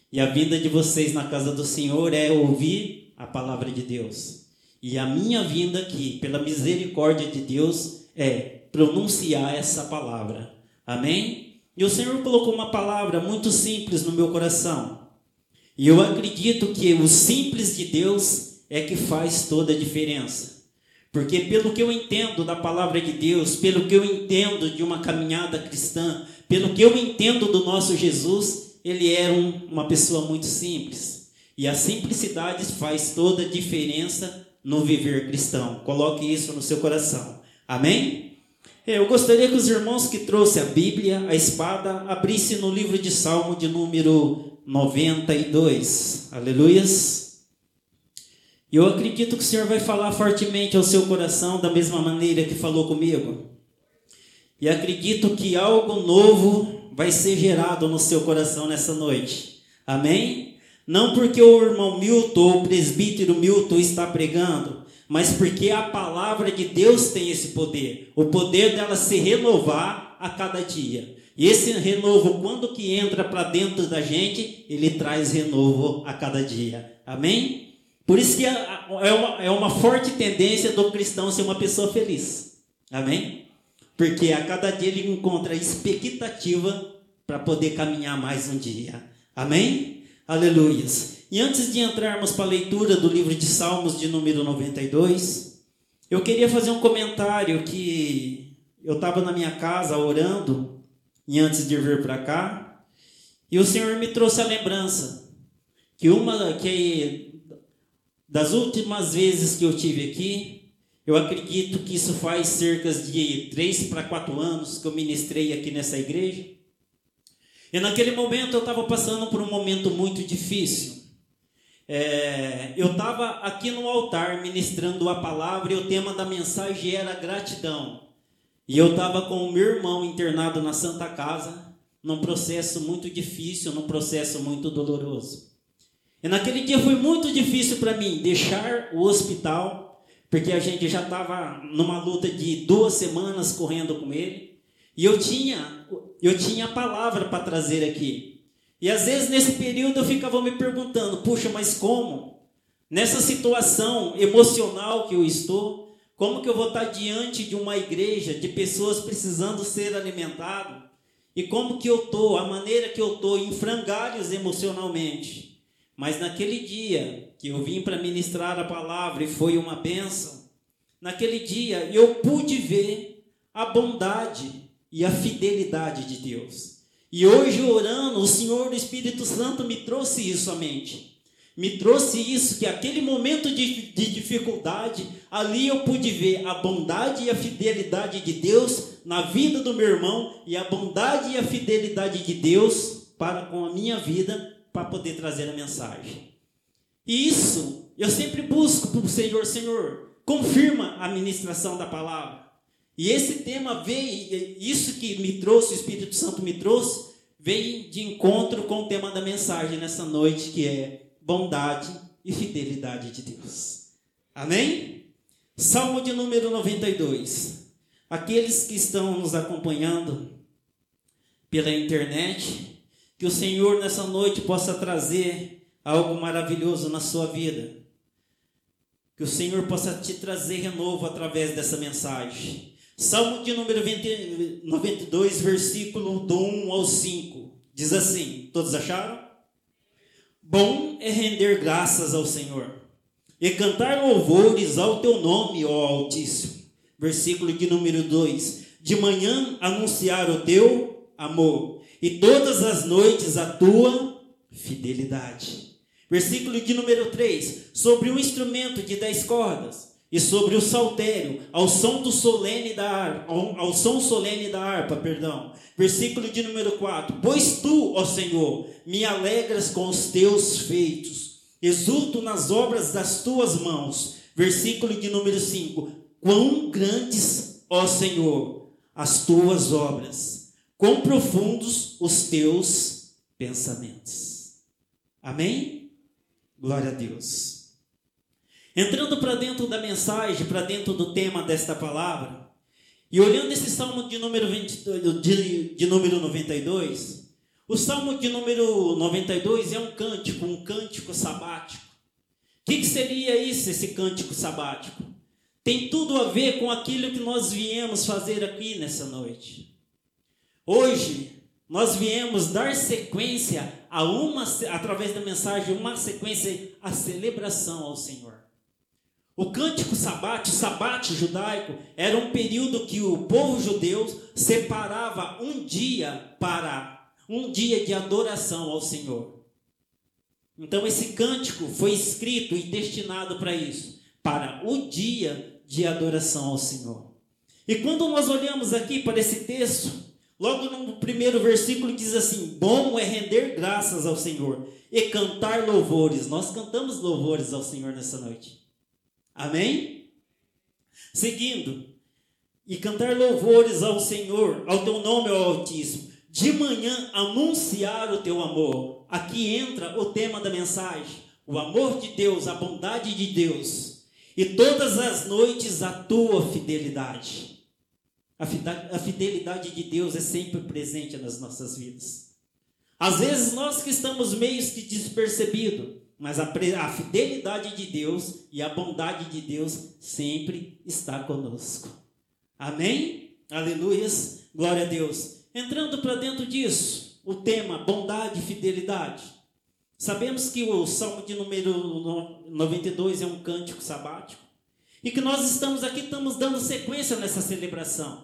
E a vinda de vocês na casa do Senhor é ouvir a palavra de Deus. E a minha vinda aqui, pela misericórdia de Deus, é pronunciar essa palavra. Amém? E o Senhor colocou uma palavra muito simples no meu coração. E eu acredito que o simples de Deus é que faz toda a diferença. Porque pelo que eu entendo da palavra de Deus, pelo que eu entendo de uma caminhada cristã, pelo que eu entendo do nosso Jesus, ele era uma pessoa muito simples. E a simplicidade faz toda a diferença no viver cristão. Coloque isso no seu coração. Amém? Eu gostaria que os irmãos que trouxeram a Bíblia, a espada, abrissem no livro de Salmo de número 92. Aleluias. Eu acredito que o Senhor vai falar fortemente ao seu coração da mesma maneira que falou comigo. E acredito que algo novo vai ser gerado no seu coração nessa noite. Amém? Não porque o irmão Milton, o presbítero Milton está pregando, mas porque a palavra de Deus tem esse poder. O poder dela se renovar a cada dia. E esse renovo, quando que entra para dentro da gente, ele traz renovo a cada dia. Amém? Por isso que é uma forte tendência do cristão ser uma pessoa feliz. Amém? Porque a cada dia ele encontra expectativa para poder caminhar mais um dia. Amém? Aleluias. E antes de entrarmos para a leitura do livro de Salmos de número 92, eu queria fazer um comentário que eu estava na minha casa orando, e antes de vir para cá, e o Senhor me trouxe a lembrança que das últimas vezes que eu tive aqui, eu acredito que isso faz cerca de 3 para 4 anos que eu ministrei aqui nessa igreja. E naquele momento eu estava passando por um momento muito difícil. Eu estava aqui no altar ministrando a palavra e o tema da mensagem era gratidão. E eu estava com o meu irmão internado na Santa Casa, num processo muito difícil, num processo muito doloroso. E naquele dia foi muito difícil para mim deixar o hospital, porque a gente já estava numa luta de 2 semanas correndo com ele. E eu tinha a palavra para trazer aqui. E às vezes nesse período eu ficava me perguntando, puxa, mas como? Nessa situação emocional que eu estou, como que eu vou estar diante de uma igreja, de pessoas precisando ser alimentadas? E como que eu estou, a maneira que eu estou em frangalhos emocionalmente? Mas naquele dia que eu vim para ministrar a palavra e foi uma bênção, naquele dia eu pude ver a bondade e a fidelidade de Deus. E hoje orando, o Senhor, o Espírito Santo me trouxe isso à mente. Me trouxe isso, que aquele momento de dificuldade, ali eu pude ver a bondade e a fidelidade de Deus na vida do meu irmão e a bondade e a fidelidade de Deus para com a minha vida, para poder trazer a mensagem. E isso, eu sempre busco para o Senhor, confirma a ministração da palavra. E esse tema veio, isso que me trouxe, o Espírito Santo me trouxe, veio de encontro com o tema da mensagem nessa noite, que é bondade e fidelidade de Deus. Amém? Salmo de número 92. Aqueles que estão nos acompanhando pela internet, que o Senhor nessa noite possa trazer algo maravilhoso na sua vida. Que o Senhor possa te trazer renovo através dessa mensagem. Salmo de número 92, versículo do 1 ao 5. Diz assim, todos acharam? Bom é render graças ao Senhor e cantar louvores ao teu nome, ó Altíssimo. Versículo de número 2. De manhã anunciar o teu amor e todas as noites a tua fidelidade. Versículo de número 3. Sobre um instrumento de 10 cordas e sobre o saltério, ao som solene da harpa, Versículo de número 4. Pois tu, ó Senhor, me alegras com os teus feitos, exulto nas obras das tuas mãos. Versículo de número 5. Quão grandes, ó Senhor, as tuas obras, quão profundos os teus pensamentos. Amém? Glória a Deus. Entrando para dentro da mensagem, para dentro do tema desta palavra, e olhando esse salmo de número 92, O Salmo de número 92 é um cântico sabático. O que seria isso, esse cântico sabático? Tem tudo a ver com aquilo que nós viemos fazer aqui nessa noite. Hoje, nós viemos dar sequência através da mensagem, uma sequência à celebração ao Senhor. O cântico sabático, o sabate judaico, era um período que o povo judeu separava um dia de adoração ao Senhor. Então esse cântico foi escrito e destinado para isso, para o dia de adoração ao Senhor. E quando nós olhamos aqui para esse texto, logo no primeiro versículo diz assim: bom é render graças ao Senhor e cantar louvores. Nós cantamos louvores ao Senhor nessa noite. Amém? Seguindo, e cantar louvores ao Senhor, ao teu nome, ó Altíssimo. De manhã anunciar o teu amor. Aqui entra o tema da mensagem: o amor de Deus, a bondade de Deus. E todas as noites a tua fidelidade. A fidelidade de Deus é sempre presente nas nossas vidas. Às vezes nós que estamos meio que despercebidos, mas a fidelidade de Deus e a bondade de Deus sempre está conosco. Amém? Aleluias, glória a Deus. Entrando para dentro disso, o tema bondade e fidelidade. Sabemos que o Salmo de número 92 é um cântico sabático. E que nós estamos dando sequência nessa celebração.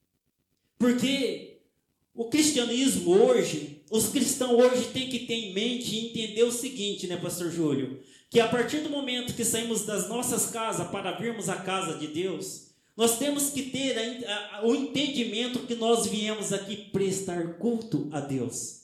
Porque o cristianismo hoje, os cristãos hoje têm que ter em mente e entender o seguinte, né, pastor Júlio? Que a partir do momento que saímos das nossas casas para virmos à casa de Deus, nós temos que ter o entendimento que nós viemos aqui prestar culto a Deus.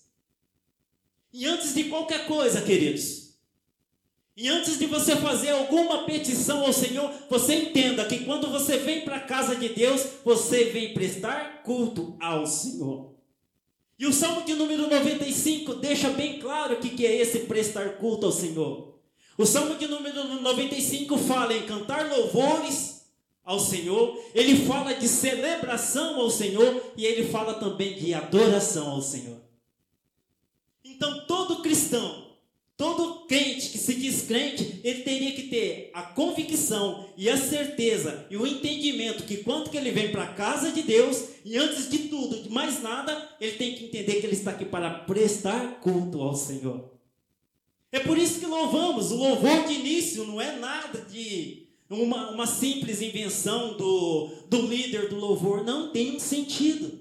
E antes de qualquer coisa, queridos, e antes de você fazer alguma petição ao Senhor, você entenda que quando você vem para a casa de Deus, você vem prestar culto ao Senhor. E o Salmo de número 95 deixa bem claro o que é esse prestar culto ao Senhor. O Salmo de número 95 fala em cantar louvores ao Senhor, ele fala de celebração ao Senhor e ele fala também de adoração ao Senhor. Então todo cristão, todo crente que se diz crente, ele teria que ter a convicção e a certeza e o entendimento que quando que ele vem para a casa de Deus, e antes de tudo, de mais nada, ele tem que entender que ele está aqui para prestar culto ao Senhor. É por isso que louvamos. O louvor de início não é nada de uma simples invenção do líder do louvor. Não, tem um sentido.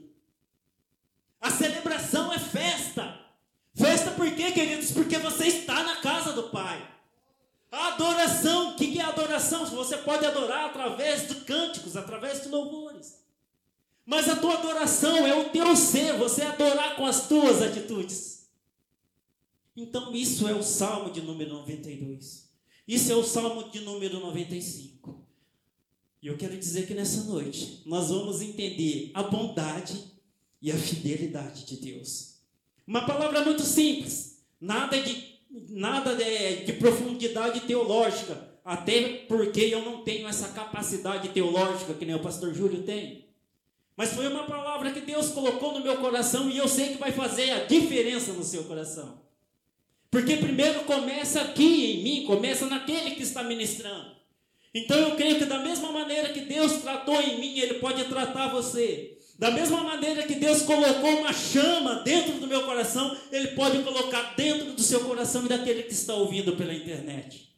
A celebração é festa. Festa por quê, queridos? Porque você está na casa do Pai. A adoração, o que é adoração? Você pode adorar através de cânticos, através de louvores. Mas a tua adoração é o teu ser, você adorar com as tuas atitudes. Então isso é o Salmo de número 92. Isso é o Salmo de número 95. E eu quero dizer que nessa noite nós vamos entender a bondade e a fidelidade de Deus. Uma palavra muito simples, nada de profundidade teológica, até porque eu não tenho essa capacidade teológica que nem o pastor Júlio tem. Mas foi uma palavra que Deus colocou no meu coração e eu sei que vai fazer a diferença no seu coração. Porque primeiro começa aqui em mim, começa naquele que está ministrando. Então eu creio que da mesma maneira que Deus tratou em mim, Ele pode tratar você. Da mesma maneira que Deus colocou uma chama dentro do meu coração, Ele pode colocar dentro do seu coração e daquele que está ouvindo pela internet.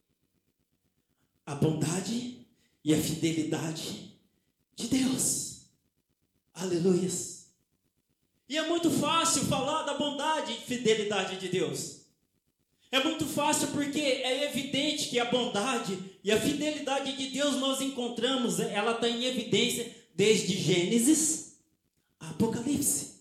A bondade e a fidelidade de Deus. Aleluias. E é muito fácil falar da bondade e fidelidade de Deus. É muito fácil porque é evidente que a bondade e a fidelidade de Deus nós encontramos, ela está em evidência desde Gênesis a Apocalipse.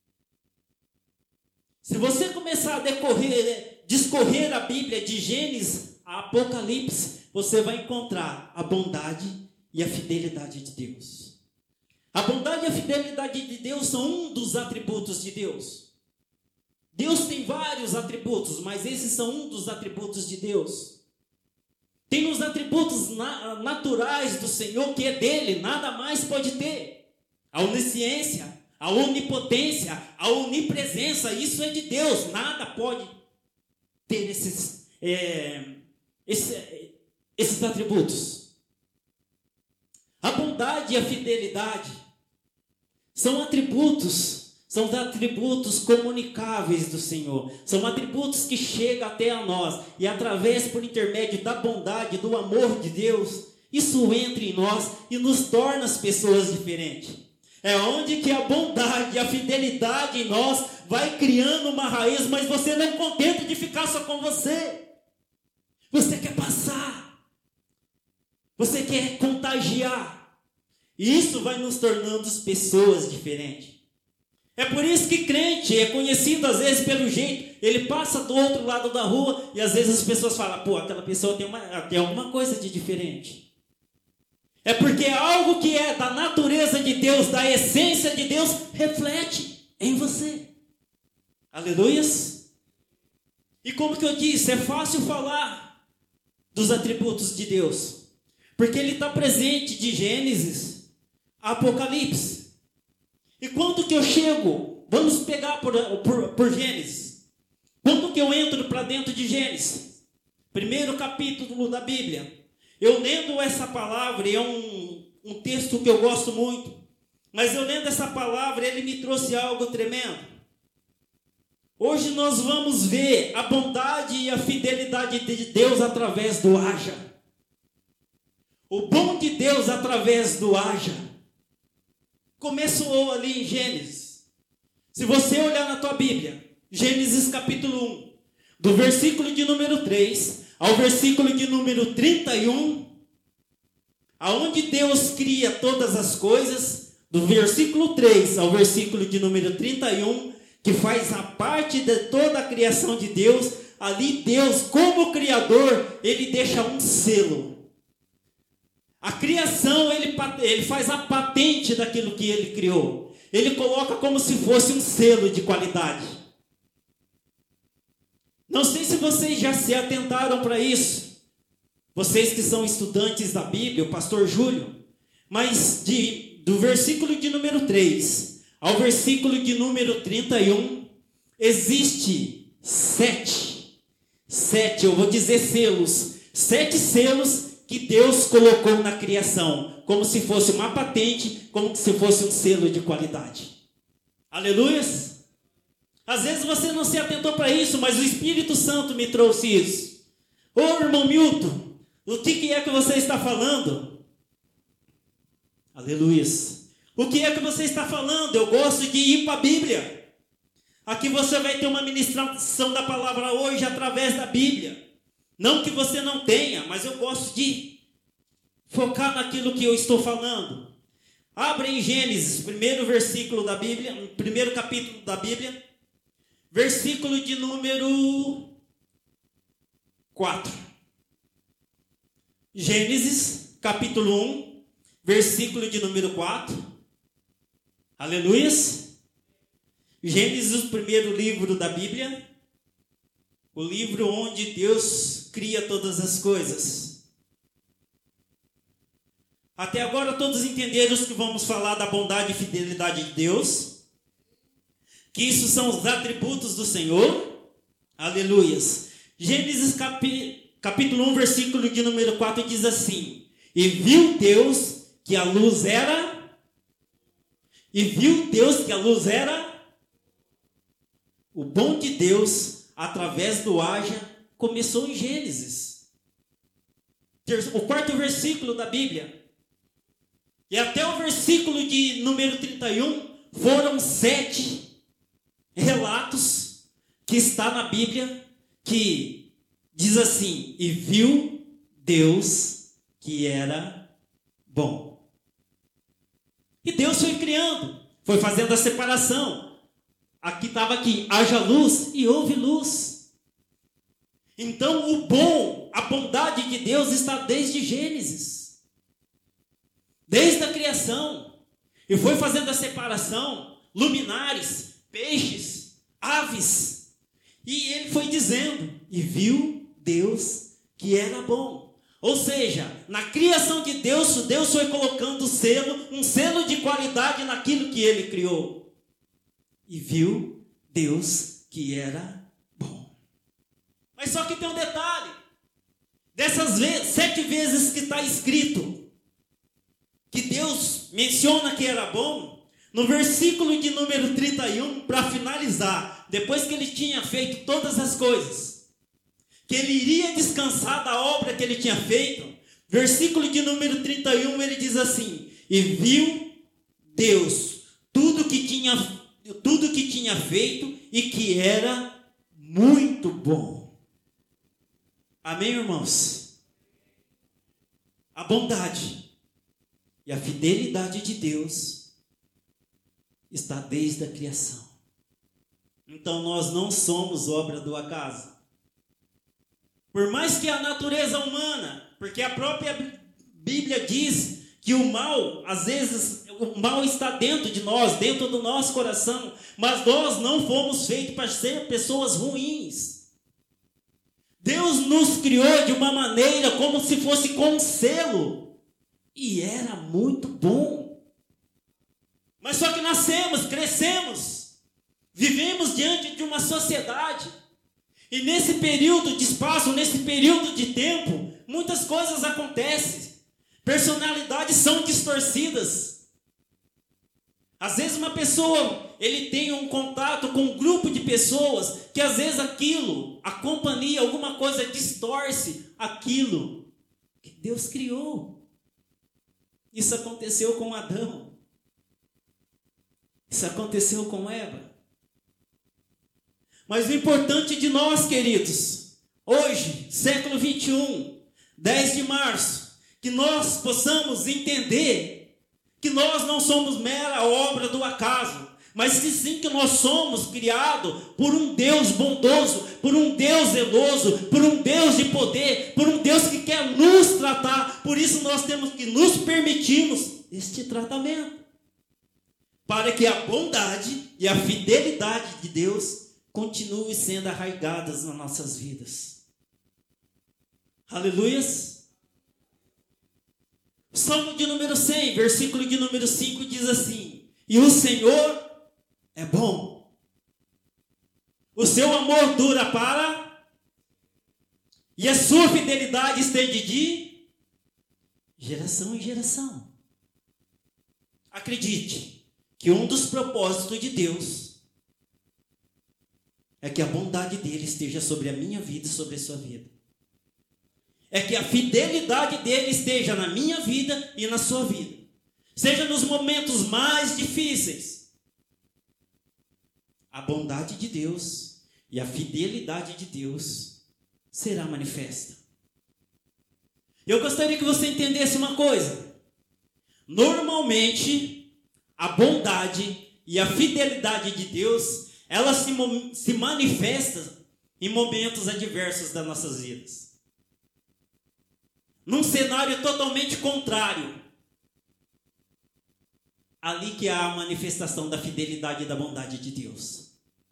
Se você começar a discorrer a Bíblia de Gênesis a Apocalipse, você vai encontrar a bondade e a fidelidade de Deus. A bondade e a fidelidade de Deus são um dos atributos de Deus. Deus tem vários atributos, mas esses são um dos atributos de Deus. Tem os atributos naturais do Senhor, que é dele, nada mais pode ter. A onisciência, a onipotência, a onipresença, isso é de Deus. Nada pode ter esses atributos. A bondade e a fidelidade são atributos comunicáveis do Senhor. São atributos que chegam até a nós. E através, por intermédio da bondade, do amor de Deus, isso entra em nós e nos torna as pessoas diferentes. É onde que a bondade e a fidelidade em nós vai criando uma raiz, mas você não é contente de ficar só com você. Você quer passar. Você quer contagiar. E isso vai nos tornando pessoas diferentes. É por isso que crente é conhecido às vezes pelo jeito. Ele passa do outro lado da rua e às vezes as pessoas falam, pô, aquela pessoa tem alguma coisa de diferente. É porque algo que é da natureza de Deus, da essência de Deus, reflete em você. Aleluias? E como que eu disse, é fácil falar dos atributos de Deus. Porque ele está presente de Gênesis a Apocalipse. E quando que eu chego, vamos pegar por Gênesis. Quando que eu entro para dentro de Gênesis? Primeiro capítulo da Bíblia. Eu lendo essa palavra, é um texto que eu gosto muito. Mas eu lendo essa palavra, ele me trouxe algo tremendo. Hoje nós vamos ver a bondade e a fidelidade de Deus através do haja. O bom de Deus através do haja. Começou ali em Gênesis. Se você olhar na tua Bíblia, Gênesis capítulo 1, do versículo de número 3 ao versículo de número 31, aonde Deus cria todas as coisas, do versículo 3 ao versículo de número 31, que faz a parte de toda a criação de Deus, ali Deus, como Criador, ele deixa um selo. A criação, ele faz a patente daquilo que ele criou. Ele coloca como se fosse um selo de qualidade. Não sei se vocês já se atentaram para isso. Vocês que são estudantes da Bíblia, o pastor Júlio. Mas do versículo de número 3 ao versículo de número 31, existe 7, eu vou dizer selos. 7 selos que Deus colocou na criação, como se fosse uma patente, como se fosse um selo de qualidade. Aleluias? Às vezes você não se atentou para isso, mas o Espírito Santo me trouxe isso. Ô irmão Milton, o que é que você está falando? Aleluias. O que é que você está falando? Eu gosto de ir para a Bíblia. Aqui você vai ter uma ministração da palavra hoje através da Bíblia. Não que você não tenha, mas eu gosto de focar naquilo que eu estou falando. Abra em Gênesis, primeiro versículo da Bíblia, primeiro capítulo da Bíblia, versículo de número 4. Gênesis, capítulo 1, versículo de número 4. Aleluias. Gênesis, o primeiro livro da Bíblia. O livro onde Deus cria todas as coisas. Até agora todos entenderam que vamos falar da bondade e fidelidade de Deus. Que isso são os atributos do Senhor. Aleluias. Gênesis capítulo 1, versículo de número 4 diz assim: E viu Deus que a luz era... O bom de Deus, através do haja, começou em Gênesis. O quarto versículo da Bíblia. E até o versículo de número 31, foram 7 relatos que está na Bíblia, que diz assim: E viu Deus que era bom. E Deus foi criando, foi fazendo a separação. Aqui estava aqui, haja luz e houve luz. Então o bom, a bondade de Deus está desde Gênesis. Desde a criação. E foi fazendo a separação, luminares, peixes, aves. E ele foi dizendo, e viu Deus que era bom. Ou seja, na criação de Deus, Deus foi colocando um selo de qualidade naquilo que ele criou. e viu Deus que era bom. Mas só que tem um detalhe. Dessas 7 vezes que está escrito que Deus menciona que era bom, no versículo de número 31, para finalizar, depois que ele tinha feito todas as coisas, que ele iria descansar da obra que ele tinha feito, versículo de número 31, ele diz assim: e viu Deus tudo que tinha feito e que era muito bom. Amém, irmãos? A bondade e a fidelidade de Deus está desde a criação. Então nós não somos obra do acaso. Por mais que a natureza humana, porque a própria Bíblia diz que o mal, às vezes, o mal está dentro de nós, dentro do nosso coração, mas nós não fomos feitos para ser pessoas ruins. Deus nos criou de uma maneira como se fosse com um selo, e era muito bom. Mas só que nascemos, crescemos, vivemos diante de uma sociedade, e nesse período de espaço, nesse período de tempo, muitas coisas acontecem. Personalidades são distorcidas. Às vezes uma pessoa, ele tem um contato com um grupo de pessoas que às vezes aquilo, a companhia, alguma coisa distorce aquilo que Deus criou. Isso aconteceu com Adão. Isso aconteceu com Eva. Mas o importante de nós, queridos, hoje, século 21, 10 de março, que nós possamos entender que nós não somos mera obra do acaso, mas que sim que nós somos criados por um Deus bondoso, por um Deus zeloso, por um Deus de poder, por um Deus que quer nos tratar. Por isso nós temos que nos permitirmos este tratamento, para que a bondade e a fidelidade de Deus continue sendo arraigadas nas nossas vidas. Aleluias. Salmo de número 100, versículo de número 5 diz assim: e o Senhor é bom, o seu amor dura para, e a sua fidelidade estende de geração em geração. Acredite que um dos propósitos de Deus é que a bondade dele esteja sobre a minha vida e sobre a sua vida. É que a fidelidade dele esteja na minha vida e na sua vida. Seja nos momentos mais difíceis. A bondade de Deus e a fidelidade de Deus será manifesta. Eu gostaria que você entendesse uma coisa. Normalmente, a bondade e a fidelidade de Deus, ela se manifesta em momentos adversos das nossas vidas. Num cenário totalmente contrário. Ali que há a manifestação da fidelidade e da bondade de Deus.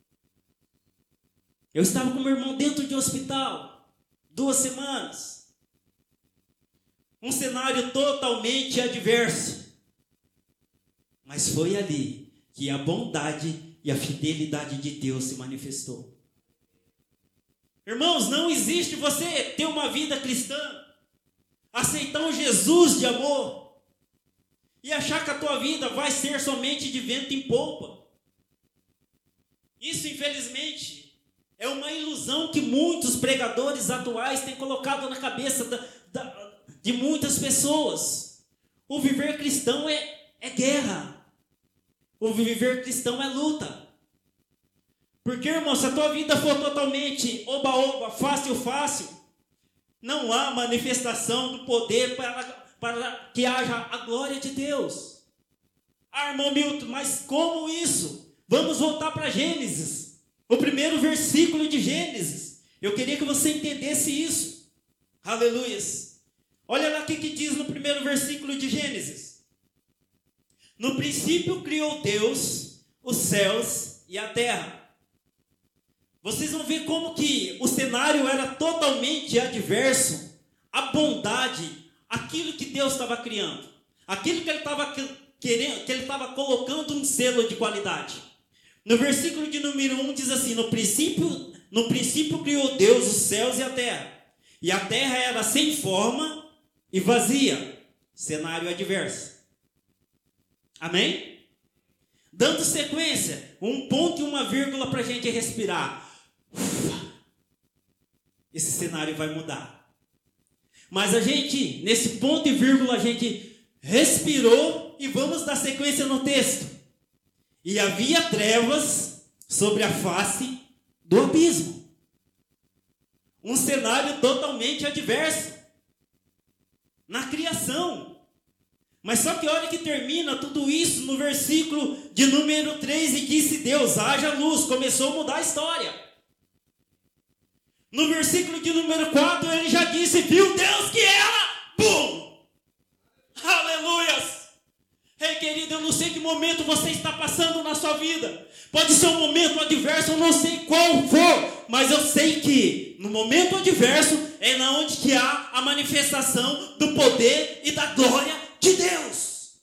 Eu estava com meu irmão dentro de um hospital, 2 semanas. Um cenário totalmente adverso. Mas foi ali que a bondade e a fidelidade de Deus se manifestou. Irmãos, não existe você ter uma vida cristã, aceitar um Jesus de amor e achar que a tua vida vai ser somente de vento em popa. Isso, infelizmente, é uma ilusão que muitos pregadores atuais têm colocado na cabeça de muitas pessoas. O viver cristão é guerra. O viver cristão é luta. Porque, irmão, se a tua vida for totalmente oba-oba, fácil, não há manifestação do poder para que haja a glória de Deus. Ah, irmão Milton, mas como isso? Vamos voltar para Gênesis. O primeiro versículo de Gênesis. Eu queria que você entendesse isso. Aleluias. Olha lá o que diz no primeiro versículo de Gênesis. No princípio criou Deus os céus e a terra. Vocês vão ver como que o cenário era totalmente adverso. A bondade, aquilo que Deus estava criando, aquilo que ele estava querendo, que ele estava colocando um selo de qualidade. No versículo de número 1 diz assim: no princípio criou Deus os céus e a terra. E a terra era sem forma e vazia. Cenário adverso. Amém? Dando sequência, um ponto e uma vírgula para a gente respirar. Esse cenário vai mudar. Mas a gente, nesse ponto e vírgula, a gente respirou e vamos dar sequência no texto. E havia trevas sobre a face do abismo. Um cenário totalmente adverso na criação. Mas só que olha que termina tudo isso no versículo de número 3, e disse Deus, haja luz. Começou a mudar a história. No versículo de número 4, ele já disse, viu Deus que era bom. Aleluias. Ei, querido, eu não sei que momento você está passando na sua vida. Pode ser um momento adverso, eu não sei qual for, mas eu sei que no momento adverso é na onde que há a manifestação do poder e da glória de Deus.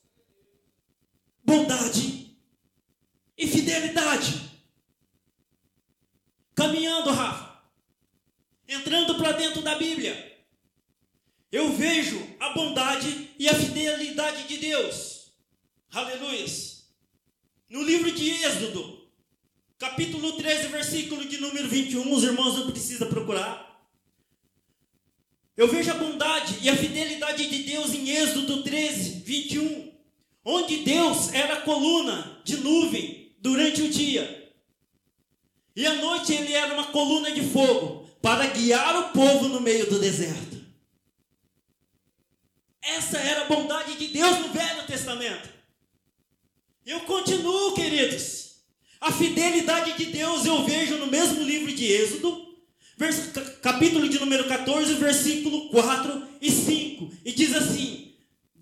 Bondade e fidelidade. Caminhando, Rafa, entrando para dentro da Bíblia, eu vejo a bondade e a fidelidade de Deus. Aleluias. No livro de Êxodo, capítulo 13, versículo de número 21, os irmãos não precisam procurar. Eu vejo a bondade e a fidelidade de Deus em Êxodo 13, 21, onde Deus era coluna de nuvem durante o dia. E à noite ele era uma coluna de fogo para guiar o povo no meio do deserto. Essa era a bondade de Deus no Velho Testamento. Eu continuo, queridos. A fidelidade de Deus eu vejo no mesmo livro de Êxodo, capítulo de número 14, versículo 4 e 5. E diz assim,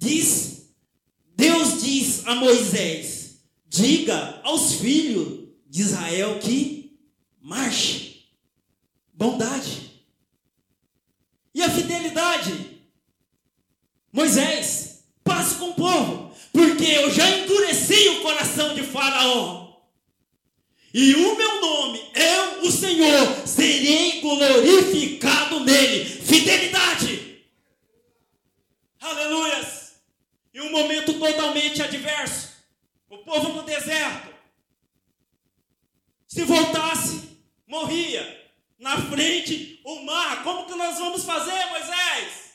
Deus diz a Moisés, diga aos filhos de Israel que marche. Bondade. E a fidelidade? Moisés, passe com o povo, porque eu já endureci o coração de Faraó. E o meu nome, eu, o Senhor, serei glorificado nele. Fidelidade. Aleluias. E um momento totalmente adverso. O povo no deserto. Se voltasse, morria. Na frente, o mar. Como que nós vamos fazer, Moisés?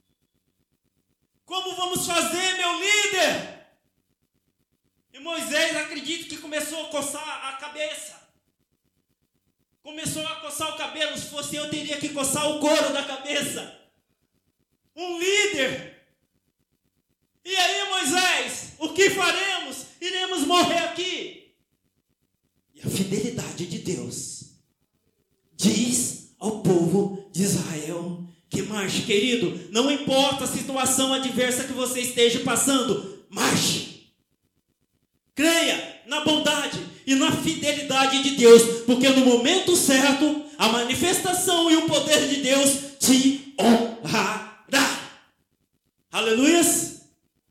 Como vamos fazer, meu líder? E Moisés, acredito que começou a coçar a cabeça. Começou a coçar o cabelo. Se fosse eu, teria que coçar o couro da cabeça. Um líder. E aí, Moisés, o que faremos? Iremos morrer aqui. E a fidelidade de Deus diz ao povo de Israel que marche, querido. Não importa a situação adversa que você esteja passando, marche. Creia na bondade e na fidelidade de Deus, porque no momento certo, a manifestação e o poder de Deus te honrará. Aleluias.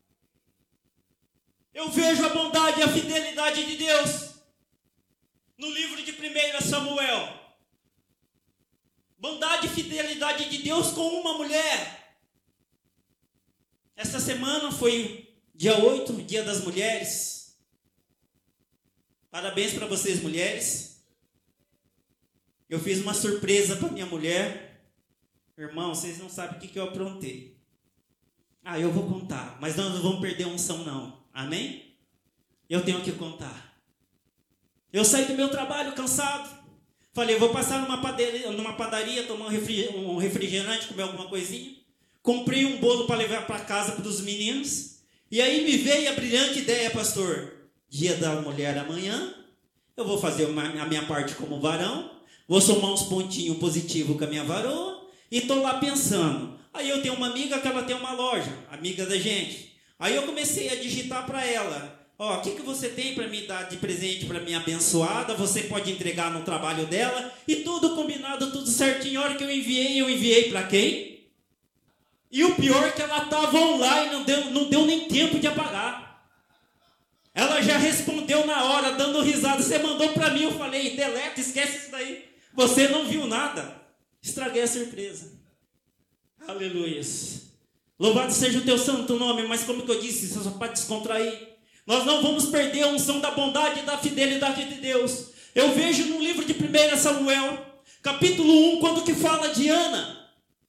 Eu vejo a bondade e a fidelidade de Deus no livro de 1 Samuel. Bondade e fidelidade de Deus com uma mulher. Esta semana foi dia 8, dia das mulheres. Parabéns para vocês, mulheres. Eu fiz uma surpresa para minha mulher. Irmão, vocês não sabem o que eu aprontei. Eu vou contar, mas nós não vamos perder a unção não. Amém? Eu tenho que contar. Eu saí do meu trabalho cansado. Falei, vou passar numa padaria, tomar um refrigerante, comer alguma coisinha. Comprei um bolo para levar para casa para os meninos. E aí me veio a brilhante ideia, pastor. Dia da mulher amanhã, eu vou fazer a minha parte como varão, vou somar uns pontinhos positivos com a minha varoa, e estou lá pensando. Aí eu tenho uma amiga que ela tem uma loja, amiga da gente. Aí eu comecei a digitar para ela, o que você tem para me dar de presente para minha abençoada, você pode entregar no trabalho dela, e tudo combinado, tudo certinho. A hora que eu enviei para quem? E o pior é que ela estava online, não deu nem tempo de apagar. Ela já respondeu na hora, dando risada. Você mandou para mim, eu falei, deleta, esquece isso daí. Você não viu nada. Estraguei a surpresa. Aleluias. Louvado seja o teu santo nome, mas como que eu disse, isso é só para descontrair. Nós não vamos perder a unção da bondade e da fidelidade de Deus. Eu vejo no livro de 1 Samuel, capítulo 1, quando que fala de Ana.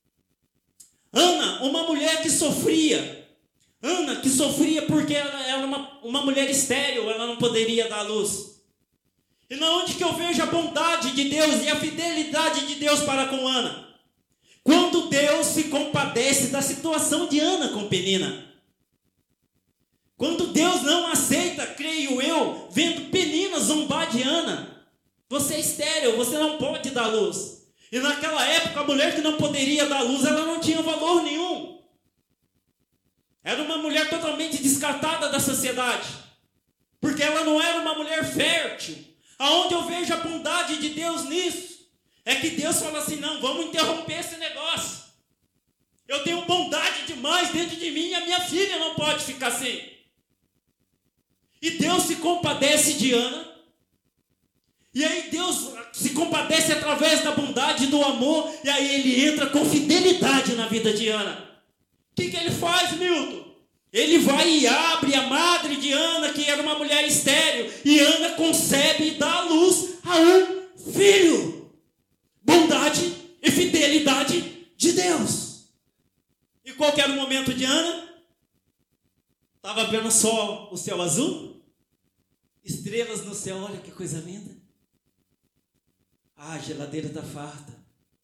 Ana, uma mulher que sofria. Ana, que sofria porque ela era uma mulher estéril, ela não poderia dar luz. E na onde que eu vejo a bondade de Deus e a fidelidade de Deus para com Ana? Quando Deus se compadece da situação de Ana com Penina. Quando Deus não aceita, creio eu, vendo Penina zombar de Ana. Você é estéril, você não pode dar luz. E naquela época, a mulher que não poderia dar luz, ela não tinha valor nenhum. Era uma mulher totalmente descartada da sociedade. Porque ela não era uma mulher fértil. Aonde eu vejo a bondade de Deus nisso, é que Deus fala assim, não, vamos interromper esse negócio. Eu tenho bondade demais dentro de mim e a minha filha não pode ficar sem. E Deus se compadece de Ana. E aí Deus se compadece através da bondade e do amor. E aí ele entra com fidelidade na vida de Ana. O que ele faz, Milton? Ele vai e abre a madre de Ana, que era uma mulher estéril. E Ana concebe e dá à luz a um filho. Bondade e fidelidade de Deus. E qual que era o momento de Ana? Estava vendo só o céu azul? Estrelas no céu, olha que coisa linda. Ah, a geladeira está farta.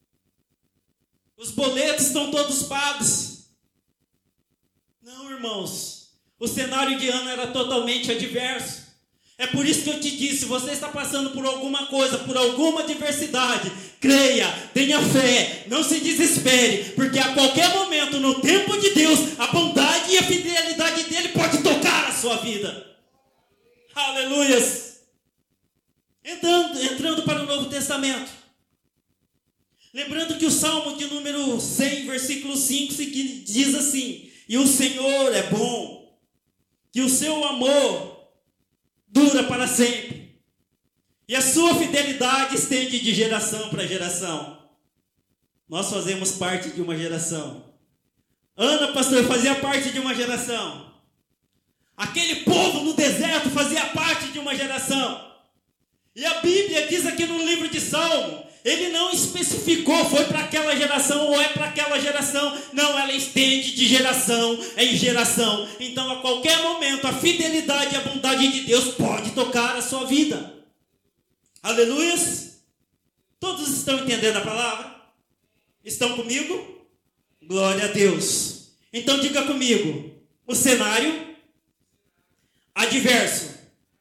Os boletos estão todos pagos. Não, irmãos. O cenário de Ana era totalmente adverso. É por isso que eu te disse, você está passando por alguma coisa, por alguma adversidade. Creia, tenha fé, não se desespere. Porque a qualquer momento, no tempo de Deus, a bondade e a fidelidade dele pode tocar a sua vida. Aleluias. Entrando para o Novo Testamento. Lembrando que o Salmo de número 100, versículo 5, diz assim: e o Senhor é bom, que o seu amor dura para sempre, e a sua fidelidade estende de geração para geração. Nós fazemos parte de uma geração. Ana, pastor, fazia parte de uma geração. Aquele povo no deserto fazia parte de uma geração. E a Bíblia diz aqui no livro de Salmo, ele não especificou, foi para aquela geração ou é para aquela geração. Não, ela estende de geração em geração. Então, a qualquer momento, a fidelidade e a bondade de Deus pode tocar a sua vida. Aleluias? Todos estão entendendo a palavra? Estão comigo? Glória a Deus. Então, diga comigo, o cenário adverso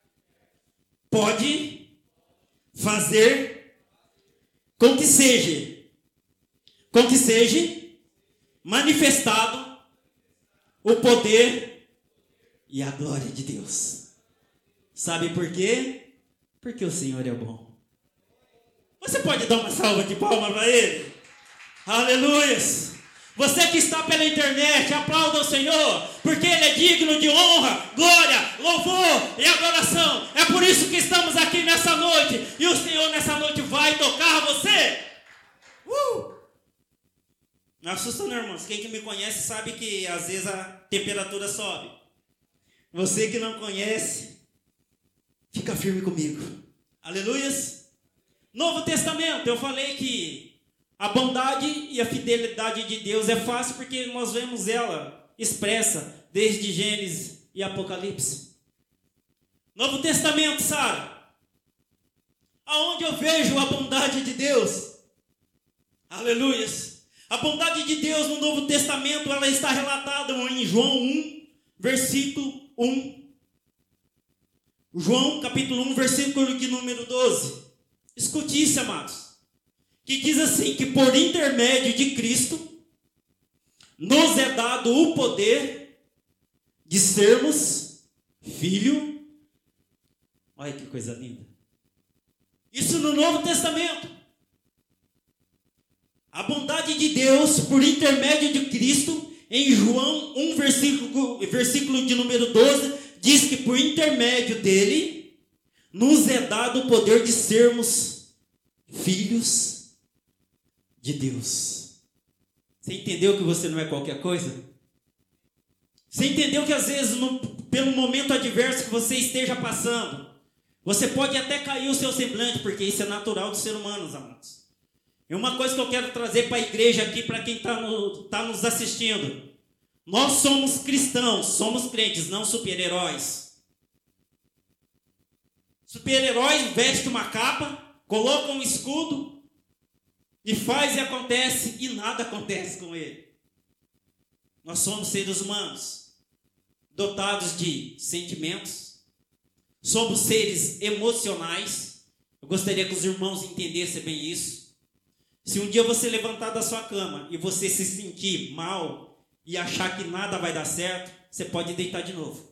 pode fazer com que seja manifestado o poder e a glória de Deus. Sabe por quê? Porque o Senhor é bom. Você pode dar uma salva de palmas para Ele? Aleluias! Você que está pela internet, aplauda o Senhor, porque Ele é digno de honra, glória, louvor e adoração. É por isso que estamos aqui nessa noite. E o Senhor nessa noite vai tocar você. Não assusta não, irmãos. Quem que me conhece sabe que às vezes a temperatura sobe. Você que não conhece, fica firme comigo. Aleluias. Novo Testamento, eu falei que a bondade e a fidelidade de Deus é fácil porque nós vemos ela expressa desde Gênesis e Apocalipse. Novo Testamento, Sara. Aonde eu vejo a bondade de Deus? Aleluias. A bondade de Deus no Novo Testamento, ela está relatada em João 1, versículo 1. João, capítulo 1, versículo de número 12. Escute isso, amados. Que diz assim, que por intermédio de Cristo, nos é dado o poder de sermos filho. Olha que coisa linda. Isso no Novo Testamento. A bondade de Deus, por intermédio de Cristo, em João 1, versículo de número 12, diz que por intermédio dele, nos é dado o poder de sermos filhos de Deus. Você entendeu que você não é qualquer coisa? Você entendeu que às vezes, pelo momento adverso que você esteja passando, você pode até cair o seu semblante, porque isso é natural do ser humano, amados. E uma coisa que eu quero trazer para a igreja aqui, para quem está nos assistindo. Nós somos cristãos, somos crentes, não super-heróis. Super-heróis vestem uma capa, colocam um escudo, e faz e acontece, e nada acontece com ele. Nós somos seres humanos, dotados de sentimentos, somos seres emocionais. Eu gostaria que os irmãos entendessem bem isso. Se um dia você levantar da sua cama e você se sentir mal e achar que nada vai dar certo, você pode deitar de novo.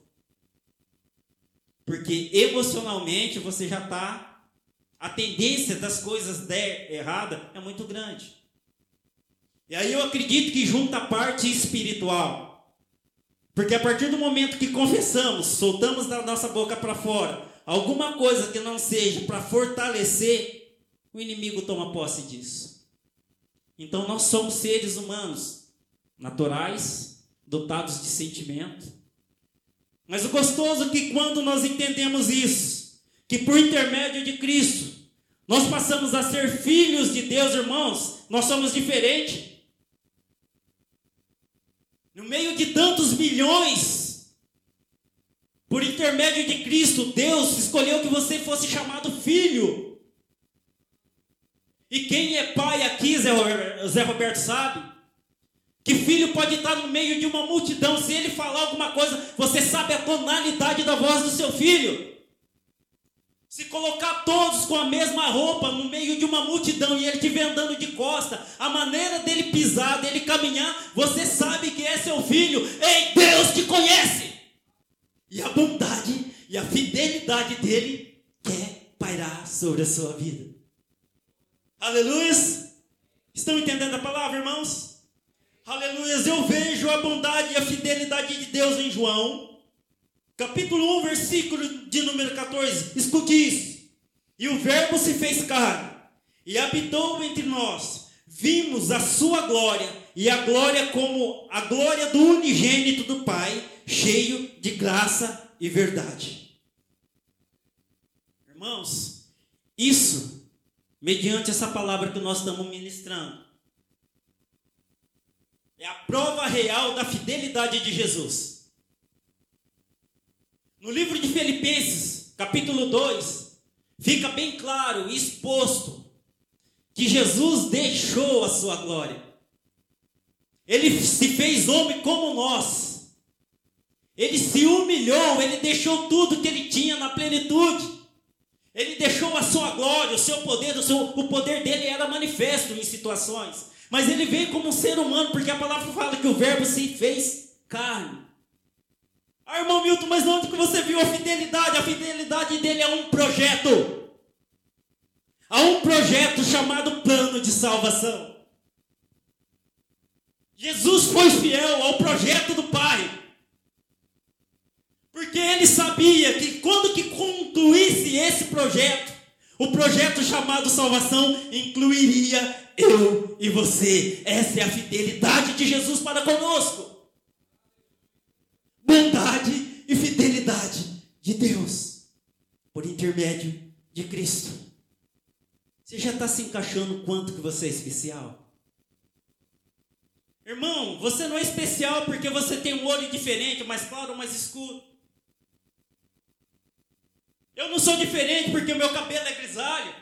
Porque emocionalmente você já está... A tendência das coisas der errada é muito grande. E aí eu acredito que junta a parte espiritual. Porque a partir do momento que confessamos, soltamos da nossa boca para fora, alguma coisa que não seja para fortalecer, o inimigo toma posse disso. Então nós somos seres humanos, naturais, dotados de sentimento. Mas o gostoso é que quando nós entendemos isso, que por intermédio de Cristo, nós passamos a ser filhos de Deus, irmãos, nós somos diferentes. No meio de tantos milhões, por intermédio de Cristo, Deus escolheu que você fosse chamado filho. E quem é pai aqui, Zé Roberto sabe, que filho pode estar no meio de uma multidão, se ele falar alguma coisa, você sabe a tonalidade da voz do seu filho. Se colocar todos com a mesma roupa no meio de uma multidão e ele estiver andando de costa, a maneira dele pisar, dele caminhar, você sabe que é seu filho. Ei, Deus te conhece! E a bondade e a fidelidade dele quer pairar sobre a sua vida. Aleluia! Estão entendendo a palavra, irmãos? Aleluia! Eu vejo a bondade e a fidelidade de Deus em João. Capítulo 1, versículo de número 14. Escute isso. E o verbo se fez carne e habitou entre nós. Vimos a sua glória, e a glória como a glória do unigênito do Pai, cheio de graça e verdade. Irmãos, isso, mediante essa palavra que nós estamos ministrando, é a prova real da fidelidade de Jesus. No livro de Filipenses, capítulo 2, fica bem claro e exposto que Jesus deixou a sua glória. Ele se fez homem como nós. Ele se humilhou, ele deixou tudo que ele tinha na plenitude. Ele deixou a sua glória, o seu poder, o poder dele era manifesto em situações. Mas ele veio como um ser humano, porque a palavra fala que o verbo se fez carne. Ah, irmão Milton, mas onde que você viu a fidelidade? A fidelidade dele é um projeto. Há um projeto chamado plano de salvação. Jesus foi fiel ao projeto do Pai. Porque ele sabia que quando que concluísse esse projeto, o projeto chamado salvação incluiria eu e você. Essa é a fidelidade de Jesus para conosco. Bondade e fidelidade de Deus por intermédio de Cristo. Você já está se encaixando quanto que você é especial? Irmão, você não é especial porque você tem um olho diferente, mais claro ou mais escuro. Eu não sou diferente porque o meu cabelo é grisalho.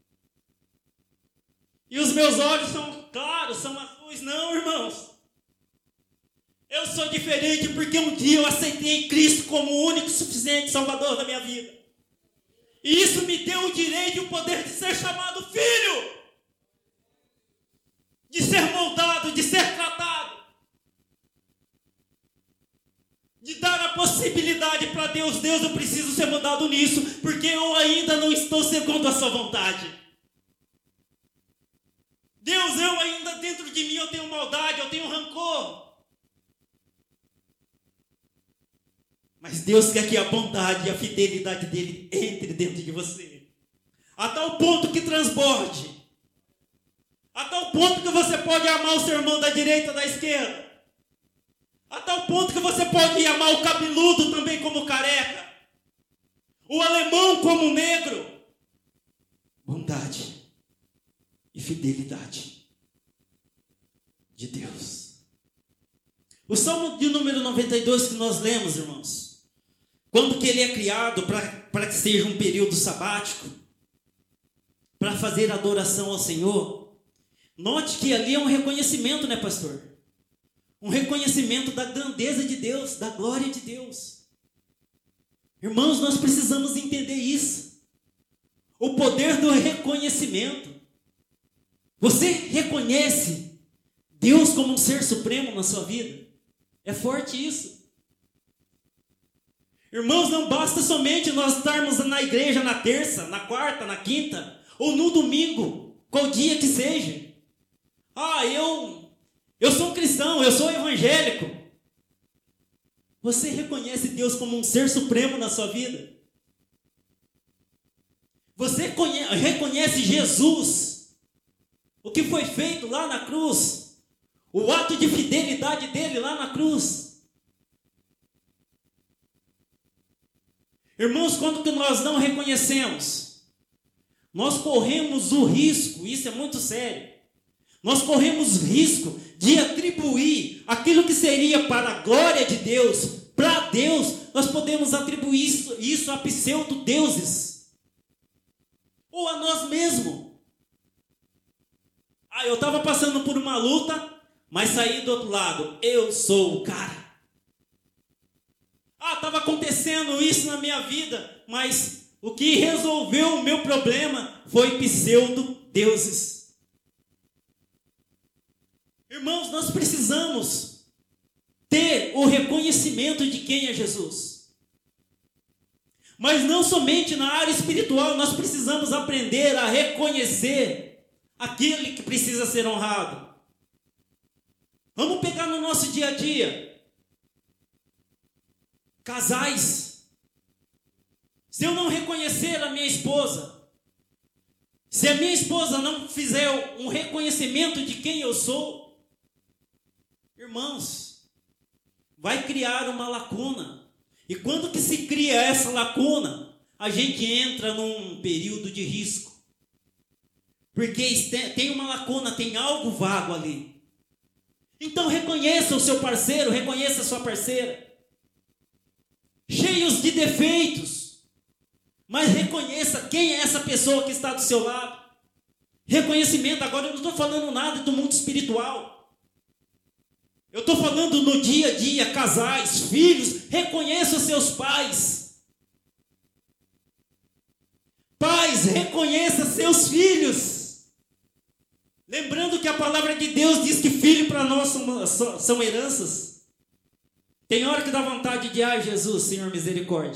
E os meus olhos são claros, são azuis. Não, irmãos. Eu sou diferente porque um dia eu aceitei Cristo como o único e suficiente Salvador da minha vida. E isso me deu o direito e o poder de ser chamado filho. De ser moldado, de ser tratado. De dar a possibilidade para Deus. Deus, eu preciso ser mudado nisso, porque eu ainda não estou segundo a sua vontade. Deus, eu ainda dentro de mim eu tenho maldade, eu tenho rancor. Mas Deus quer que a bondade e a fidelidade dele entre dentro de você. A tal ponto que transborde. A tal ponto que você pode amar o seu irmão da direita ou da esquerda. A tal ponto que você pode amar o cabeludo também como o careca. O alemão como o negro. Bondade e fidelidade de Deus. O Salmo de número 92 que nós lemos, irmãos, quando que ele é criado para que seja um período sabático, para fazer adoração ao Senhor, note que ali é um reconhecimento, né, pastor? Um reconhecimento da grandeza de Deus, da glória de Deus. Irmãos, nós precisamos entender isso. O poder do reconhecimento. Você reconhece Deus como um ser supremo na sua vida? É forte isso. Irmãos, não basta somente nós estarmos na igreja na terça, na quarta, na quinta, ou no domingo, qual dia que seja. Eu sou cristão, eu sou evangélico. Você reconhece Deus como um ser supremo na sua vida? Você reconhece Jesus, o que foi feito lá na cruz, o ato de fidelidade dele lá na cruz? Irmãos, quando que nós não reconhecemos, nós corremos o risco, isso é muito sério, nós corremos risco de atribuir aquilo que seria para a glória de Deus, para Deus, nós podemos atribuir isso a pseudo-deuses. Ou a nós mesmos. Eu estava passando por uma luta, mas saí do outro lado. Eu sou o cara. Estava acontecendo isso na minha vida, mas o que resolveu o meu problema foi pseudo-deuses. Irmãos, nós precisamos ter o reconhecimento de quem é Jesus. Mas não somente na área espiritual, nós precisamos aprender a reconhecer aquele que precisa ser honrado. Vamos pegar no nosso dia a dia. Casais. Se eu não reconhecer a minha esposa, se a minha esposa não fizer um reconhecimento de quem eu sou, irmãos, vai criar uma lacuna. E quando que se cria essa lacuna, a gente entra num período de risco. Porque tem uma lacuna, tem algo vago ali. Então reconheça o seu parceiro, reconheça a sua parceira. Cheios de defeitos, mas reconheça quem é essa pessoa que está do seu lado. Reconhecimento, agora eu não estou falando nada do mundo espiritual. Eu estou falando no dia a dia, casais, filhos, reconheça os seus pais. Pais, reconheça seus filhos. Lembrando que a palavra de Deus diz que filho para nós são heranças. Tem hora que dá vontade de, Jesus, Senhor, misericórdia.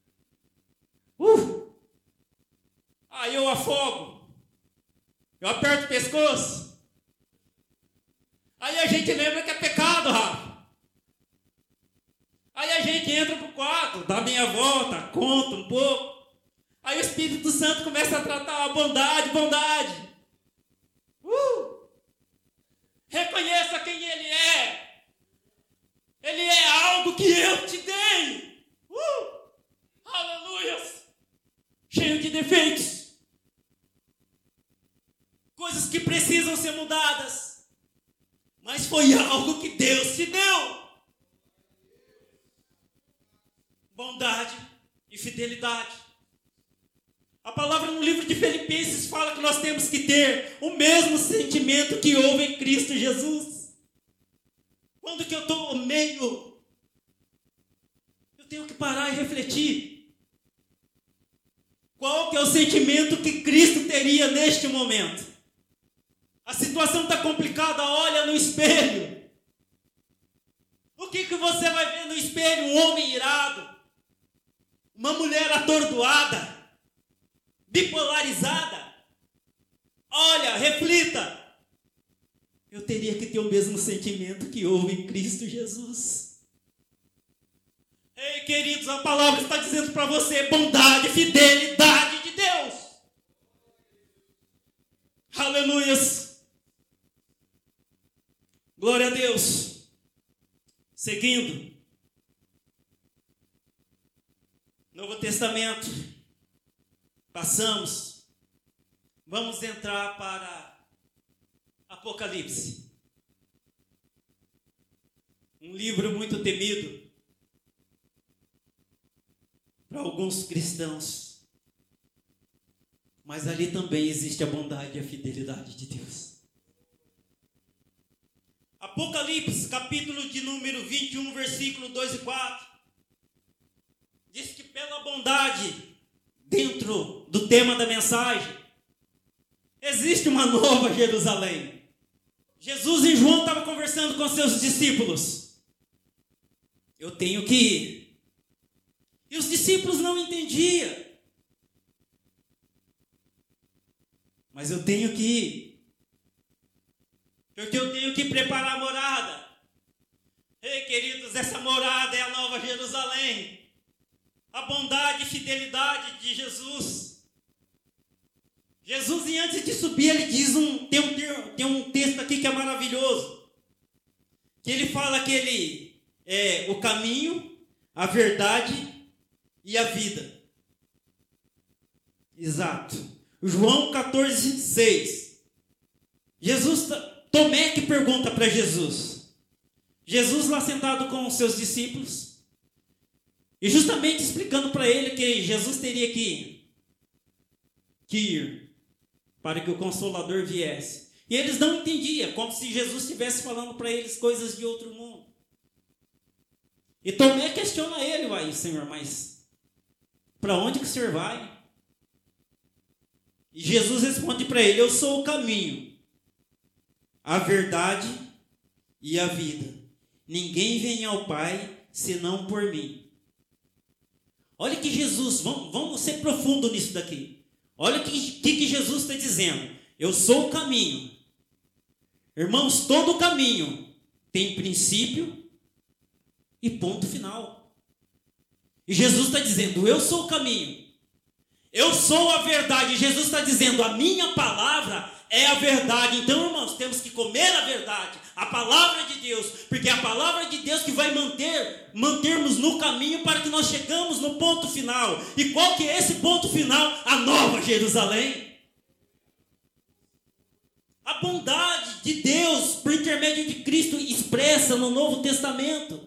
Aí eu afogo. Eu aperto o pescoço. Aí a gente lembra que é pecado, Rafa. Aí a gente entra pro quarto, dá meia volta, conta um pouco. Aí o Espírito Santo começa a tratar a bondade. Reconheça quem Ele é. Ele é algo que eu te dei. Aleluia. Cheio de defeitos. Coisas que precisam ser mudadas. Mas foi algo que Deus te deu. Bondade e fidelidade. A palavra no livro de Filipenses fala que nós temos que ter o mesmo sentimento que houve em Cristo Jesus. Quando que eu estou meio, eu tenho que parar e refletir. Qual que é o sentimento que Cristo teria neste momento? A situação está complicada, olha no espelho. O que você vai ver no espelho? Um homem irado, uma mulher atordoada, bipolarizada. Olha, reflita. Eu teria que ter o mesmo sentimento que houve em Cristo Jesus. Ei, queridos, a palavra está dizendo para você: bondade, fidelidade de Deus. Aleluias. Glória a Deus. Seguindo. Novo Testamento. Passamos. Vamos entrar para Apocalipse. Um livro muito temido para alguns cristãos. Mas ali também existe a bondade e a fidelidade de Deus. Apocalipse, capítulo de número 21, versículo 2 e 4. Diz que pela bondade, dentro do tema da mensagem, existe uma nova Jerusalém. Jesus em João estava conversando com seus discípulos. Eu tenho que ir. E os discípulos não entendiam. Mas eu tenho que ir. Porque eu tenho que preparar a morada. Ei, queridos, essa morada é a nova Jerusalém. A bondade e fidelidade de Jesus. Jesus, e antes de subir, ele diz tem um texto aqui que é maravilhoso. Que ele fala que ele é o caminho, a verdade e a vida. Exato. João 14, 6. Tomé que pergunta para Jesus. Jesus lá sentado com os seus discípulos. E justamente explicando para ele que Jesus teria que ir para que o Consolador viesse. E eles não entendiam, como se Jesus estivesse falando para eles coisas de outro mundo. E Tomé questiona ele: vai, Senhor, mas para onde que o Senhor vai? E Jesus responde para ele: eu sou o caminho, a verdade e a vida. Ninguém vem ao Pai senão por mim. Olha que Jesus, vamos ser profundo nisso daqui. Olha o que Jesus está dizendo. Eu sou o caminho. Irmãos, todo caminho tem princípio e ponto final. E Jesus está dizendo: eu sou o caminho. Eu sou a verdade. Jesus está dizendo: a minha palavra é a verdade. Então, irmãos, temos que comer a verdade, a palavra de Deus, porque é a palavra de Deus que vai mantermos no caminho para que nós chegamos no ponto final. E qual que é esse ponto final? A nova Jerusalém. A bondade de Deus, por intermédio de Cristo, expressa no Novo Testamento.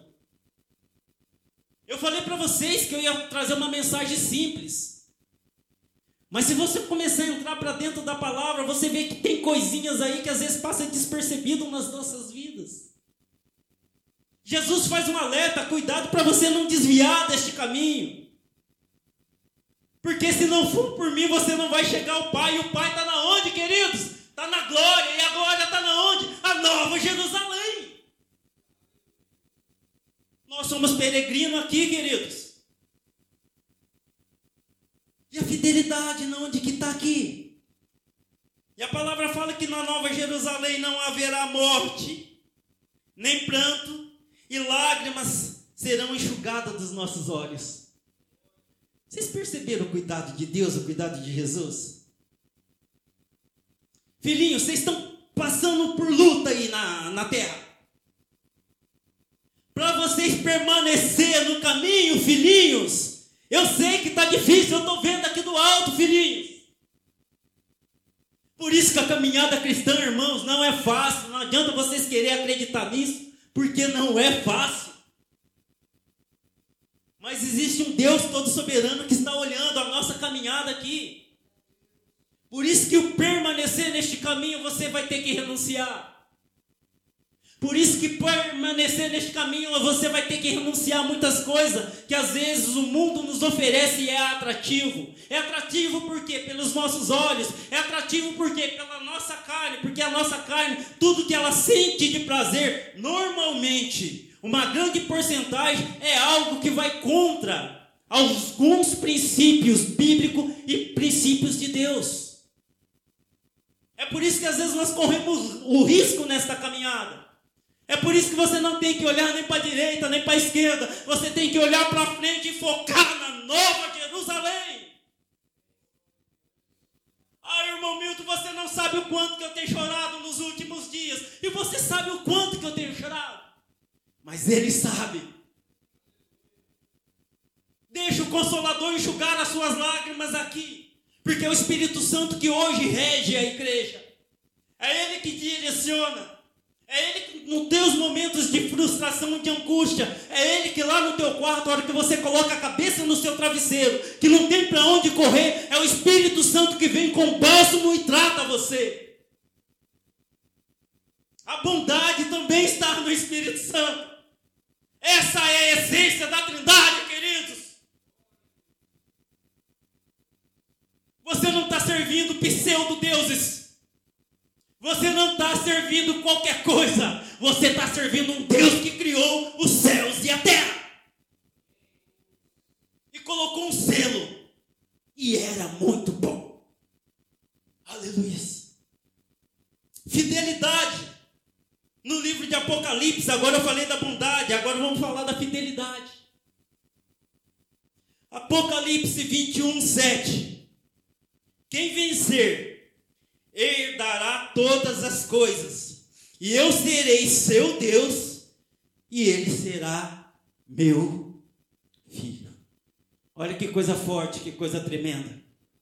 Eu falei para vocês que eu ia trazer uma mensagem simples. Mas se você começar a entrar para dentro da palavra, você vê que tem coisinhas aí que às vezes passam despercebido nas nossas vidas. Jesus faz um alerta: cuidado para você não desviar deste caminho. Porque se não for por mim, você não vai chegar ao Pai. E o Pai está na onde, queridos? Está na glória. E a glória está na onde? A nova Jerusalém. Nós somos peregrinos aqui, queridos. E a fidelidade, onde que está aqui? E a palavra fala que na Nova Jerusalém não haverá morte, nem pranto, e lágrimas serão enxugadas dos nossos olhos. Vocês perceberam o cuidado de Deus, o cuidado de Jesus? Filhinhos, vocês estão passando por luta aí na terra. Para vocês permanecer no caminho, filhinhos, eu sei que está difícil, eu estou vendo aqui do alto, filhinhos. Por isso que a caminhada cristã, irmãos, não é fácil. Não adianta vocês querer acreditar nisso, porque não é fácil. Mas existe um Deus todo soberano que está olhando a nossa caminhada aqui. Por isso que o permanecer neste caminho você vai ter que renunciar. Por isso que permanecer neste caminho você vai ter que renunciar a muitas coisas que às vezes o mundo nos oferece e é atrativo. É atrativo por quê? Pelos nossos olhos. É atrativo por quê? Pela nossa carne. Porque a nossa carne, tudo que ela sente de prazer, normalmente, uma grande porcentagem é algo que vai contra alguns princípios bíblicos e princípios de Deus. É por isso que às vezes nós corremos o risco nesta caminhada. É por isso que você não tem que olhar nem para a direita, nem para a esquerda. Você tem que olhar para frente e focar na Nova Jerusalém. Ah, irmão Milton, você não sabe o quanto que eu tenho chorado nos últimos dias. E você sabe o quanto que eu tenho chorado. Mas Ele sabe. Deixa o Consolador enxugar as suas lágrimas aqui. Porque é o Espírito Santo que hoje rege a igreja. É Ele que direciona. É Ele que nos teus momentos de frustração, de angústia, é Ele que lá no teu quarto, a hora que você coloca a cabeça no seu travesseiro, que não tem para onde correr, é o Espírito Santo que vem com bálsamo e trata você. A bondade também está no Espírito Santo. Essa é a essência da Trindade, queridos. Você não está servindo pseudo-deuses. Você não está servindo qualquer coisa. Você está servindo um Deus que criou os céus e a terra. E colocou um selo. E era muito bom. Aleluia. Fidelidade. No livro de Apocalipse, agora eu falei da bondade, agora vamos falar da fidelidade. Apocalipse 21, 7. Quem vencer herdará todas as coisas, e eu serei seu Deus, e ele será meu filho. Olha que coisa forte, que coisa tremenda.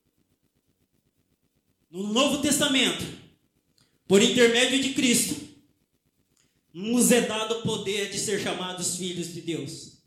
No Novo Testamento, por intermédio de Cristo, nos é dado o poder de ser chamados filhos de Deus.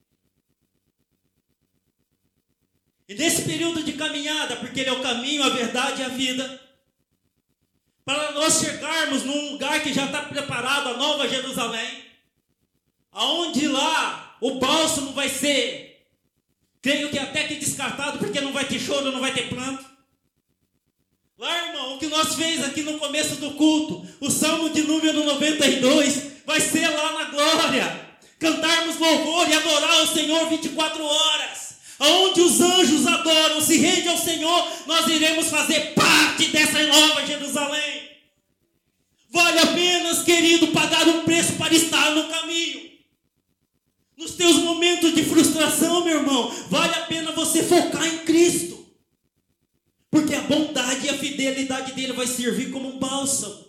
E nesse período de caminhada, porque Ele é o caminho, a verdade e a vida, para nós chegarmos num lugar que já está preparado, a Nova Jerusalém, aonde lá o bálsamo vai ser, creio que até que descartado, porque não vai ter choro, não vai ter pranto. Lá, irmão, o que nós fez aqui no começo do culto, o Salmo de número 92, vai ser lá na glória, cantarmos louvor e adorar o Senhor 24 horas. Aonde os anjos adoram, se rendem ao Senhor, nós iremos fazer parte dessa Nova Jerusalém. Vale a pena, querido, pagar um preço para estar no caminho. Nos teus momentos de frustração, meu irmão, vale a pena você focar em Cristo. Porque a bondade e a fidelidade dele vai servir como um bálsamo.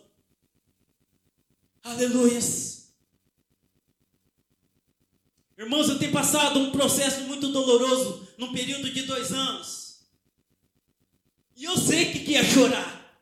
Aleluias. Irmãos, eu tenho passado um processo muito doloroso num período de 2 anos. E eu sei que ia chorar.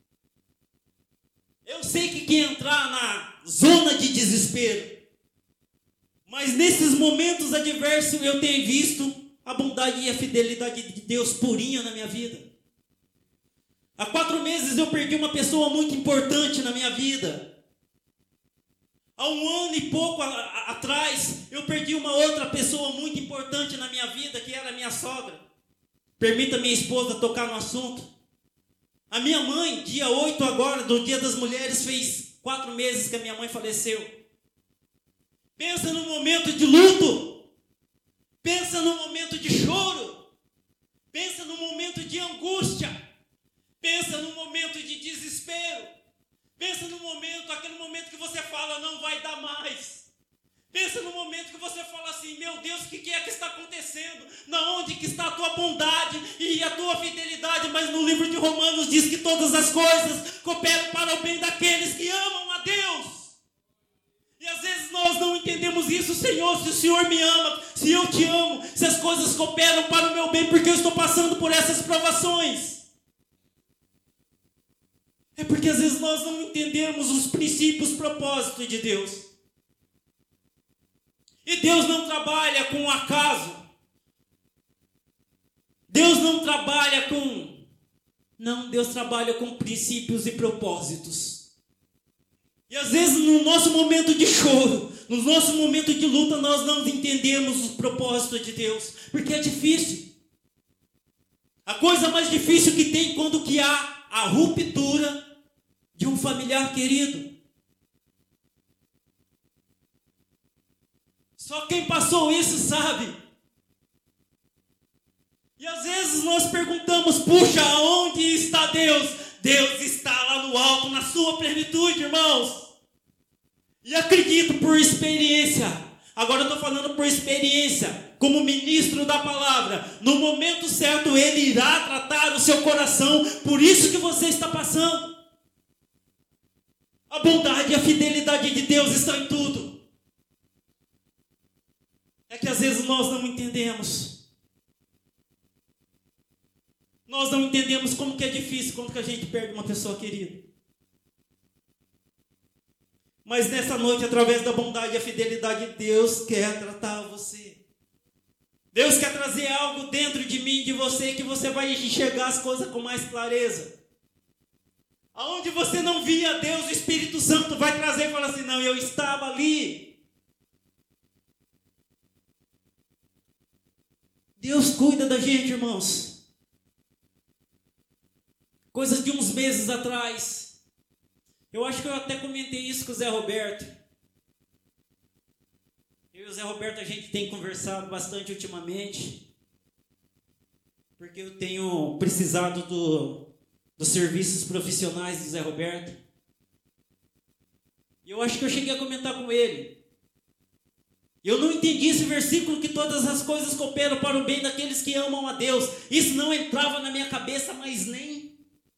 Eu sei que ia entrar na zona de desespero. Mas nesses momentos adversos eu tenho visto a bondade e a fidelidade de Deus purinha na minha vida. Há 4 meses eu perdi uma pessoa muito importante na minha vida. Há 1 ano e pouco atrás, eu perdi uma outra pessoa muito importante na minha vida, que era a minha sogra. Permita minha esposa tocar no assunto. A minha mãe, dia 8 agora, do Dia das Mulheres, fez 4 meses que a minha mãe faleceu. Pensa num momento de luto. Pensa num momento de choro. Pensa num momento de angústia. Pensa num momento de desespero. Pensa no momento, aquele momento que você fala, não vai dar mais. Pensa no momento que você fala assim, meu Deus, o que é que está acontecendo? Na onde que está a tua bondade e a tua fidelidade? Mas no livro de Romanos diz que todas as coisas cooperam para o bem daqueles que amam a Deus. E às vezes nós não entendemos isso, Senhor, se o Senhor me ama, se eu te amo, se as coisas cooperam para o meu bem, porque eu estou passando por essas provações. É porque às vezes nós não entendemos os princípios, propósitos de Deus. E Deus não trabalha com o acaso. Deus não trabalha com... Não, Deus trabalha com princípios e propósitos. E às vezes no nosso momento de choro, no nosso momento de luta, nós não entendemos os propósitos de Deus. Porque é difícil. A coisa mais difícil que tem quando que há a ruptura de um familiar querido. Só quem passou isso sabe. E às vezes nós perguntamos, puxa, aonde está Deus? Deus está lá no alto, na sua plenitude, irmãos. E acredito por experiência. Agora eu estou falando por experiência. Como ministro da palavra. No momento certo Ele irá tratar o seu coração. Por isso que você está passando. A bondade e a fidelidade de Deus estão em tudo. É que às vezes nós não entendemos. Nós não entendemos como que é difícil quando que a gente perde uma pessoa querida. Mas nessa noite, através da bondade e a fidelidade de Deus, quer tratar você. Deus quer trazer algo dentro de mim, de você, que você vai enxergar as coisas com mais clareza. Aonde você não via Deus, o Espírito Santo vai trazer e falar assim, não, eu estava ali. Deus cuida da gente, irmãos. Coisas de uns meses atrás. Eu acho que eu até comentei isso com o Zé Roberto. Eu e o Zé Roberto, a gente tem conversado bastante ultimamente. Porque eu tenho precisado dos serviços profissionais do Zé Roberto. E eu acho que eu cheguei a comentar com ele. Eu não entendi esse versículo que todas as coisas cooperam para o bem daqueles que amam a Deus. Isso não entrava na minha cabeça, mas nem.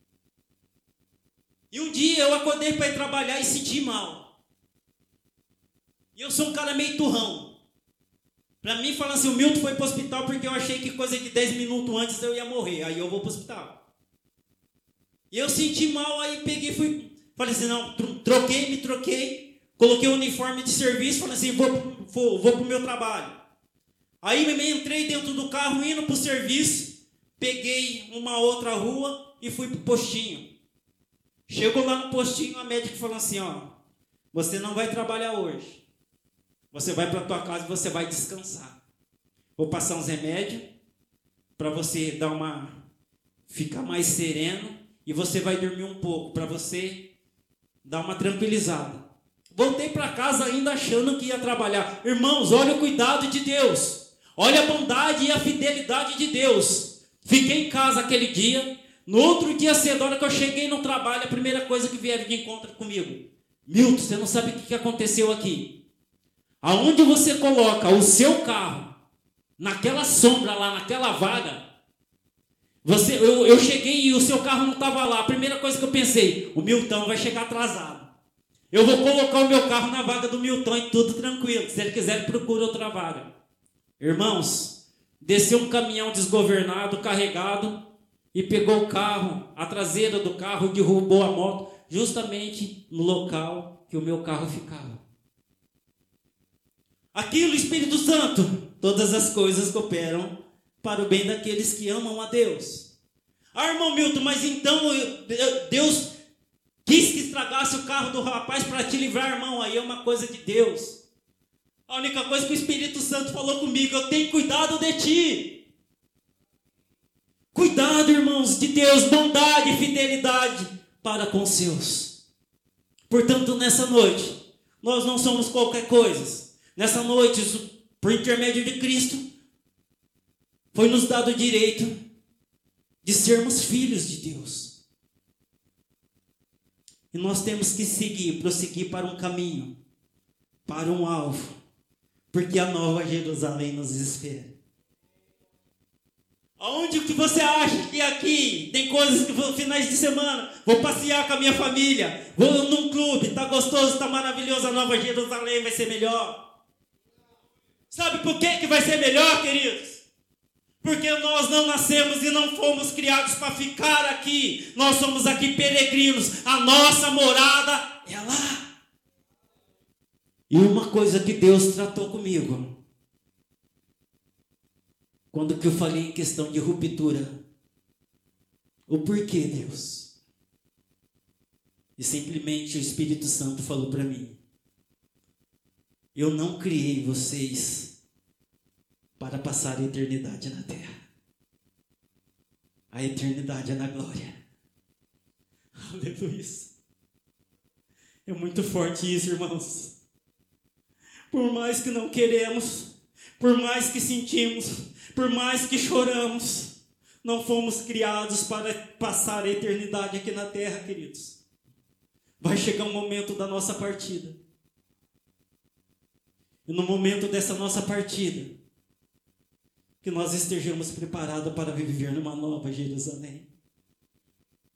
E um dia eu acordei para ir trabalhar e senti mal. E eu sou um cara meio turrão. Para mim, falar assim, o Milton foi para o hospital porque eu achei que coisa de 10 minutos antes eu ia morrer. Aí eu vou para o hospital. E eu senti mal, aí peguei e fui. Falei assim, não, me troquei. Coloquei o uniforme de serviço, falei assim, vou para o meu trabalho. Aí me entrei dentro do carro, indo para o serviço. Peguei uma outra rua e fui para o postinho. Chegou lá no postinho, a médica falou assim, ó, você não vai trabalhar hoje. Você vai para a tua casa e você vai descansar. Vou passar uns remédios para você ficar mais sereno e você vai dormir um pouco para você dar uma tranquilizada. Voltei para casa ainda achando que ia trabalhar. Irmãos, olha o cuidado de Deus. Olha a bondade e a fidelidade de Deus. Fiquei em casa aquele dia. No outro dia cedo, a hora que eu cheguei no trabalho, a primeira coisa que vieram de encontro comigo. Milton, você não sabe o que aconteceu aqui. Aonde você coloca o seu carro, naquela sombra lá, naquela vaga, eu cheguei e o seu carro não estava lá. A primeira coisa que eu pensei, o Milton vai chegar atrasado. Eu vou colocar o meu carro na vaga do Milton e tudo tranquilo. Se ele quiser, ele procura outra vaga. Irmãos, desceu um caminhão desgovernado, carregado, e pegou o carro, a traseira do carro, e derrubou a moto, justamente no local que o meu carro ficava. Aquilo, Espírito Santo, todas as coisas cooperam para o bem daqueles que amam a Deus. Ah, irmão Milton, mas então Deus quis que estragasse o carro do rapaz para te livrar, irmão. Aí é uma coisa de Deus. A única coisa que o Espírito Santo falou comigo, eu tenho cuidado de ti. Cuidado, irmãos, de Deus, bondade e fidelidade para com os seus. Portanto, nessa noite, nós não somos qualquer coisa. Nessa noite, por intermédio de Cristo, foi nos dado o direito de sermos filhos de Deus. E nós temos que prosseguir para um caminho, para um alvo, porque a nova Jerusalém nos espera. Aonde que você acha que aqui tem coisas que vou finais de semana, vou passear com a minha família, vou num clube, tá gostoso, tá maravilhoso, a nova Jerusalém vai ser melhor. Sabe por que vai ser melhor, queridos? Porque nós não nascemos e não fomos criados para ficar aqui. Nós somos aqui peregrinos. A nossa morada é lá. E uma coisa que Deus tratou comigo, quando que eu falei em questão de ruptura, o porquê, Deus? E simplesmente o Espírito Santo falou para mim, eu não criei vocês para passar a eternidade na terra. A eternidade é na glória. Aleluia. É muito forte isso, irmãos. Por mais que não queremos, por mais que sentimos, por mais que choramos, não fomos criados para passar a eternidade aqui na terra, queridos. Vai chegar um momento da nossa partida. E no momento dessa nossa partida, que nós estejamos preparados para viver numa nova Jerusalém.